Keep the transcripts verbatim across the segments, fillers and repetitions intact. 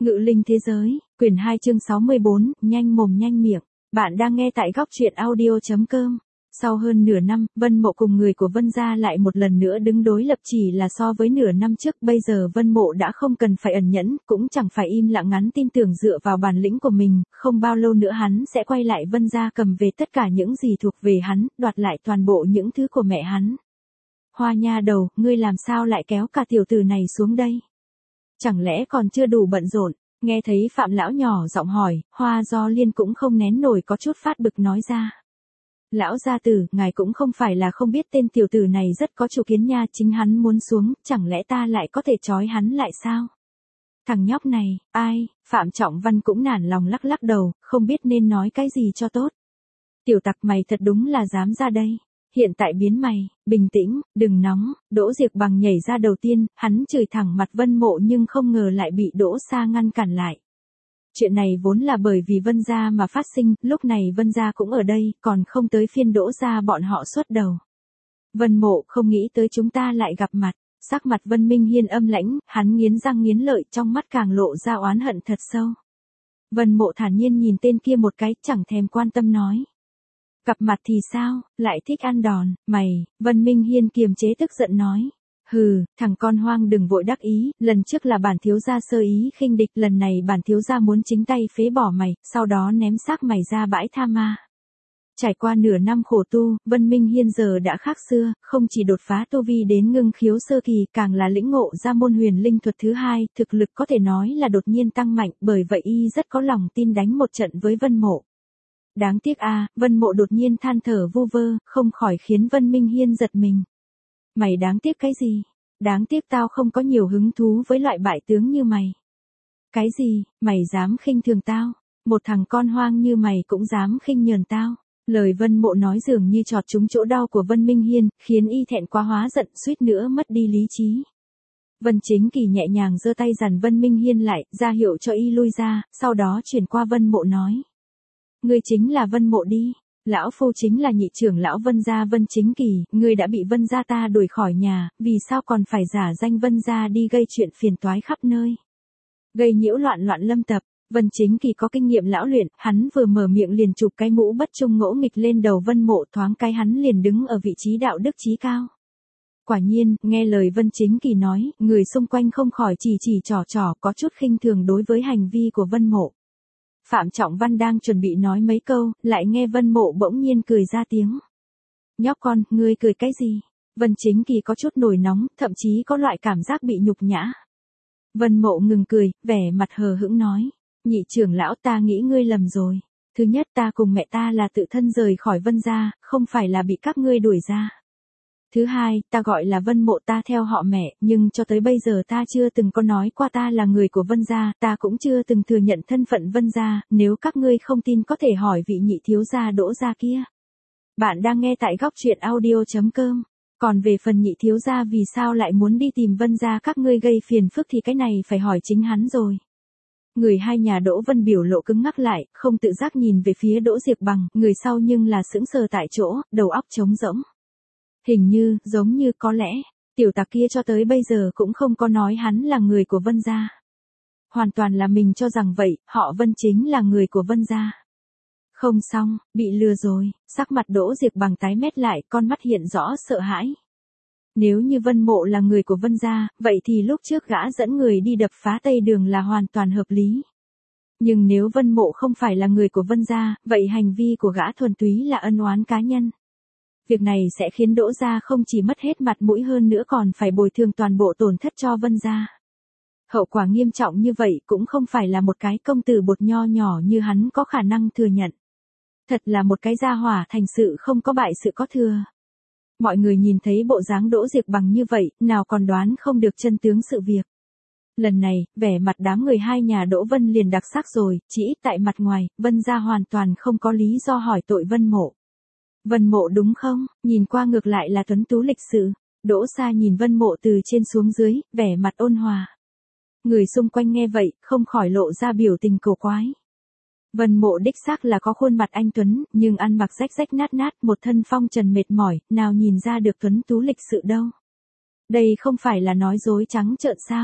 Ngự linh thế giới, quyển hai chương sáu mươi bốn, nhanh mồm nhanh miệng. Bạn đang nghe tại góc truyện audio chấm com. Sau hơn nửa năm, Vân Mộ cùng người của Vân gia lại một lần nữa đứng đối lập, chỉ là so với nửa năm trước, bây giờ Vân Mộ đã không cần phải ẩn nhẫn, cũng chẳng phải im lặng ngắn tin tưởng dựa vào bản lĩnh của mình, không bao lâu nữa hắn sẽ quay lại Vân gia cầm về tất cả những gì thuộc về hắn, đoạt lại toàn bộ những thứ của mẹ hắn. Hoa nha đầu, ngươi làm sao lại kéo cả tiểu tử này xuống đây? Chẳng lẽ còn chưa đủ bận rộn? Nghe thấy Phạm lão nhỏ giọng hỏi, Hoa Do Liên cũng không nén nổi có chút phát bực nói ra. Lão gia tử, ngài cũng không phải là không biết tên tiểu tử này rất có chủ kiến nha, chính hắn muốn xuống, chẳng lẽ ta lại có thể trói hắn lại sao? Thằng nhóc này, ai? Phạm Trọng Văn cũng nản lòng lắc lắc đầu, không biết nên nói cái gì cho tốt. Tiểu tặc mày thật đúng là dám ra đây. Hiện tại biến mày, bình tĩnh, đừng nóng. Đỗ Diệc Bằng nhảy ra đầu tiên, hắn chửi thẳng mặt Vân Mộ nhưng không ngờ lại bị Đỗ Sa ngăn cản lại. Chuyện này vốn là bởi vì Vân gia mà phát sinh, lúc này Vân gia cũng ở đây, còn không tới phiên Đỗ gia bọn họ xuất đầu. Vân Mộ không nghĩ tới chúng ta lại gặp mặt. Sắc mặt Vân Minh Hiên âm lãnh, hắn nghiến răng nghiến lợi, trong mắt càng lộ ra oán hận thật sâu. Vân Mộ thản nhiên nhìn tên kia một cái, chẳng thèm quan tâm nói. Gặp mặt thì sao, lại thích ăn đòn, mày? Vân Minh Hiên kiềm chế tức giận nói. Hừ, thằng con hoang đừng vội đắc ý, lần trước là bản thiếu gia sơ ý khinh địch, lần này bản thiếu gia muốn chính tay phế bỏ mày, sau đó ném xác mày ra bãi tha ma. Trải qua nửa năm khổ tu, Vân Minh Hiên giờ đã khác xưa, không chỉ đột phá tu vi đến ngưng khiếu sơ kỳ, càng là lĩnh ngộ ra môn huyền linh thuật thứ hai, thực lực có thể nói là đột nhiên tăng mạnh, bởi vậy y rất có lòng tin đánh một trận với Vân Mộ. Đáng tiếc a, à, Vân Mộ đột nhiên than thở vu vơ, không khỏi khiến Vân Minh Hiên giật mình. Mày đáng tiếc cái gì? Đáng tiếc tao không có nhiều hứng thú với loại bại tướng như mày. Cái gì, mày dám khinh thường tao? Một thằng con hoang như mày cũng dám khinh nhờn tao? Lời Vân Mộ nói dường như chọt trúng chỗ đau của Vân Minh Hiên, khiến y thẹn quá hóa giận, suýt nữa mất đi lý trí. Vân Chính Kỳ nhẹ nhàng giơ tay dằn Vân Minh Hiên lại, ra hiệu cho y lui ra, sau đó chuyển qua Vân Mộ nói. Ngươi chính là Vân Mộ đi, lão phu chính là nhị trưởng lão Vân gia Vân Chính Kỳ, ngươi đã bị Vân gia ta đuổi khỏi nhà, vì sao còn phải giả danh Vân gia đi gây chuyện phiền toái khắp nơi, gây nhiễu loạn loạn lâm tập. Vân Chính Kỳ có kinh nghiệm lão luyện, hắn vừa mở miệng liền chụp cái mũ bất trung ngỗ nghịch lên đầu Vân Mộ, thoáng cái hắn liền đứng ở vị trí đạo đức chí cao. Quả nhiên, nghe lời Vân Chính Kỳ nói, người xung quanh không khỏi chỉ chỉ trò trò, có chút khinh thường đối với hành vi của Vân Mộ. Phạm Trọng Văn đang chuẩn bị nói mấy câu, lại nghe Vân Mộ bỗng nhiên cười ra tiếng. Nhóc con, ngươi cười cái gì? Vân Chính Kỳ có chút nổi nóng, thậm chí có loại cảm giác bị nhục nhã. Vân Mộ ngừng cười, vẻ mặt hờ hững nói. Nhị trưởng lão, ta nghĩ ngươi lầm rồi. Thứ nhất, ta cùng mẹ ta là tự thân rời khỏi Vân gia, không phải là bị các ngươi đuổi ra. Thứ hai, ta gọi là Vân Mộ, ta theo họ mẹ, nhưng cho tới bây giờ ta chưa từng có nói qua ta là người của Vân gia, ta cũng chưa từng thừa nhận thân phận Vân gia, nếu các ngươi không tin có thể hỏi vị nhị thiếu gia Đỗ gia kia. Bạn đang nghe tại góc truyện audio chấm com. Còn về phần nhị thiếu gia vì sao lại muốn đi tìm Vân gia các ngươi gây phiền phức thì cái này phải hỏi chính hắn rồi. Người hai nhà Đỗ Vân biểu lộ cứng ngắc lại, không tự giác nhìn về phía Đỗ Diệc Bằng, người sau nhưng là sững sờ tại chỗ, đầu óc trống rỗng. Hình như, giống như có lẽ, tiểu tặc kia cho tới bây giờ cũng không có nói hắn là người của Vân gia. Hoàn toàn là mình cho rằng vậy, họ Vân chính là người của Vân gia. Không xong, bị lừa rồi, sắc mặt Đỗ Diệc Bằng tái mét lại, con mắt hiện rõ sợ hãi. Nếu như Vân Mộ là người của Vân gia, vậy thì lúc trước gã dẫn người đi đập phá Tây Đường là hoàn toàn hợp lý. Nhưng nếu Vân Mộ không phải là người của Vân gia, vậy hành vi của gã thuần túy là ân oán cá nhân. Việc này sẽ khiến Đỗ gia không chỉ mất hết mặt mũi hơn nữa còn phải bồi thường toàn bộ tổn thất cho Vân gia. Hậu quả nghiêm trọng như vậy cũng không phải là một cái công tử bột nho nhỏ như hắn có khả năng thừa nhận. Thật là một cái gia hỏa thành sự không có bại sự có thừa. Mọi người nhìn thấy bộ dáng Đỗ Diệc Bằng như vậy, nào còn đoán không được chân tướng sự việc. Lần này, vẻ mặt đám người hai nhà Đỗ Vân liền đặc sắc rồi, chỉ ít tại mặt ngoài, Vân gia hoàn toàn không có lý do hỏi tội Vân Mộ. Vân Mộ đúng không? Nhìn qua ngược lại là tuấn tú lịch sự. Đỗ Sa nhìn Vân Mộ từ trên xuống dưới, vẻ mặt ôn hòa. Người xung quanh nghe vậy, không khỏi lộ ra biểu tình cổ quái. Vân Mộ đích xác là có khuôn mặt anh tuấn, nhưng ăn mặc rách rách nát nát, một thân phong trần mệt mỏi, nào nhìn ra được tuấn tú lịch sự đâu. Đây không phải là nói dối trắng trợn sao?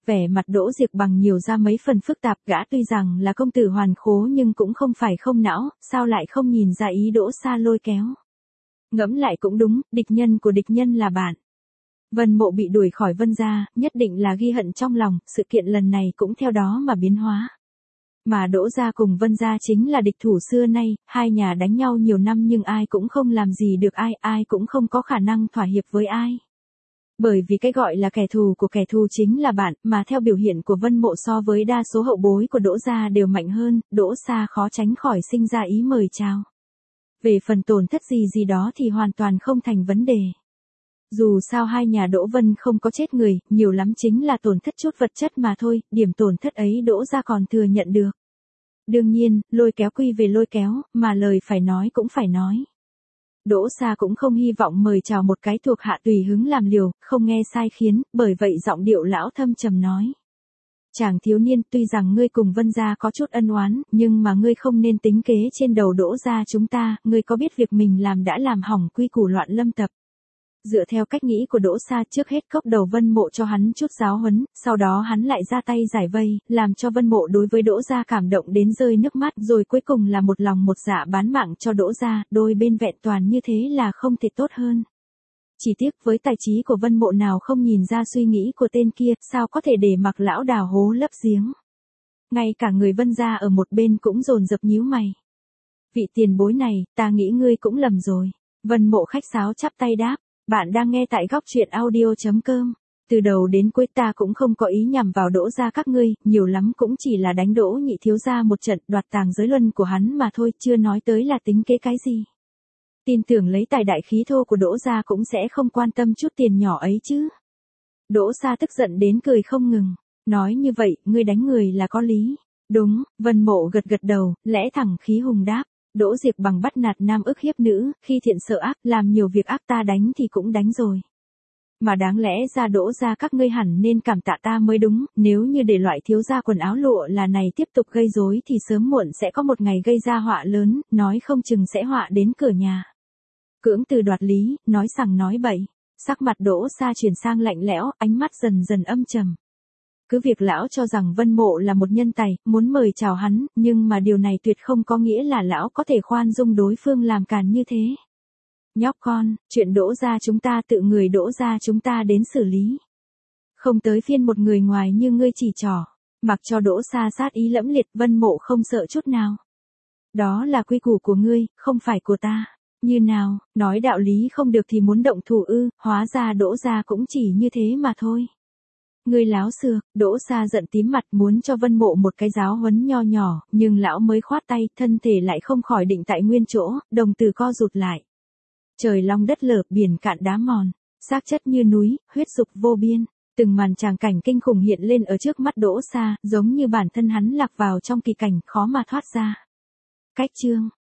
Vẻ mặt Đỗ Diệp Bằng nhiều ra mấy phần phức tạp, gã tuy rằng là công tử hoàn khố nhưng cũng không phải không não, sao lại không nhìn ra ý Đỗ Sa lôi kéo. Ngẫm lại cũng đúng, địch nhân của địch nhân là bạn. Vân Mộ bị đuổi khỏi Vân gia, nhất định là ghi hận trong lòng, sự kiện lần này cũng theo đó mà biến hóa. Mà Đỗ gia cùng Vân gia chính là địch thủ xưa nay, hai nhà đánh nhau nhiều năm nhưng ai cũng không làm gì được ai, ai cũng không có khả năng thỏa hiệp với ai. Bởi vì cái gọi là kẻ thù của kẻ thù chính là bạn, mà theo biểu hiện của Vân Mộ so với đa số hậu bối của Đỗ gia đều mạnh hơn, Đỗ Sa khó tránh khỏi sinh ra ý mời chào. Về phần tổn thất gì gì đó thì hoàn toàn không thành vấn đề. Dù sao hai nhà Đỗ Vân không có chết người, nhiều lắm chính là tổn thất chút vật chất mà thôi, điểm tổn thất ấy Đỗ gia còn thừa nhận được. Đương nhiên, lôi kéo quy về lôi kéo, mà lời phải nói cũng phải nói. Đỗ Sa cũng không hy vọng mời chào một cái thuộc hạ tùy hứng làm liều, không nghe sai khiến, bởi vậy giọng điệu lão thâm trầm nói. Chàng thiếu niên, tuy rằng ngươi cùng Vân gia có chút ân oán, nhưng mà ngươi không nên tính kế trên đầu Đỗ gia chúng ta, ngươi có biết việc mình làm đã làm hỏng quy củ Loạn Lâm tập. Dựa theo cách nghĩ của Đỗ Sa, trước hết cốc đầu Vân Mộ cho hắn chút giáo huấn, sau đó hắn lại ra tay giải vây, làm cho Vân Mộ đối với Đỗ gia cảm động đến rơi nước mắt, rồi cuối cùng là một lòng một dạ bán mạng cho Đỗ gia, đôi bên vẹn toàn như thế là không thể tốt hơn. Chỉ tiếc với tài trí của Vân Mộ nào không nhìn ra suy nghĩ của tên kia, sao có thể để mặc lão đào hố lấp giếng. Ngay cả người Vân gia ở một bên cũng dồn dập nhíu mày. Vị tiền bối này, ta nghĩ ngươi cũng lầm rồi. Vân Mộ khách sáo chắp tay đáp. Bạn đang nghe tại góc truyện audio chấm com. Từ đầu đến cuối ta cũng không có ý nhằm vào Đỗ gia các ngươi, nhiều lắm cũng chỉ là đánh Đỗ nhị thiếu gia một trận, đoạt tàng giới luân của hắn mà thôi, chưa nói tới là tính kế cái gì. Tin tưởng lấy tài đại khí thô của Đỗ gia cũng sẽ không quan tâm chút tiền nhỏ ấy chứ. Đỗ Sa tức giận đến cười không ngừng. Nói như vậy, ngươi đánh người là có lý. Đúng, Vân Mộ gật gật đầu, lẽ thẳng khí hùng đáp. Đỗ Diệp Bằng bắt nạt nam ức hiếp nữ, khi thiện sợ ác, làm nhiều việc ác ta đánh thì cũng đánh rồi. Mà đáng lẽ ra Đỗ gia các ngươi hẳn nên cảm tạ ta mới đúng, nếu như để loại thiếu gia quần áo lụa là này tiếp tục gây rối thì sớm muộn sẽ có một ngày gây ra họa lớn, nói không chừng sẽ họa đến cửa nhà. Cưỡng từ đoạt lý, nói sằng nói bậy, sắc mặt Đỗ Sa chuyển sang lạnh lẽo, ánh mắt dần dần âm trầm. Cứ việc lão cho rằng Vân Mộ là một nhân tài, muốn mời chào hắn, nhưng mà điều này tuyệt không có nghĩa là lão có thể khoan dung đối phương làm càn như thế. Nhóc con, chuyện Đỗ gia chúng ta tự người Đỗ gia chúng ta đến xử lý. Không tới phiên một người ngoài như ngươi chỉ trỏ, mặc cho Đỗ Sa sát ý lẫm liệt, Vân Mộ không sợ chút nào. Đó là quy củ của ngươi, không phải của ta. Như nào, nói đạo lý không được thì muốn động thủ ư, hóa ra Đỗ gia cũng chỉ như thế mà thôi. Ngươi láo xược, Đỗ Sa giận tím mặt muốn cho Vân Mộ một cái giáo huấn nho nhỏ, nhưng lão mới khoát tay, thân thể lại không khỏi định tại nguyên chỗ, đồng tử co rụt lại. Trời long đất lở, biển cạn đá mòn, xác chất như núi, huyết dục vô biên, từng màn tràng cảnh kinh khủng hiện lên ở trước mắt Đỗ Sa, giống như bản thân hắn lạc vào trong kỳ cảnh khó mà thoát ra. Cách chương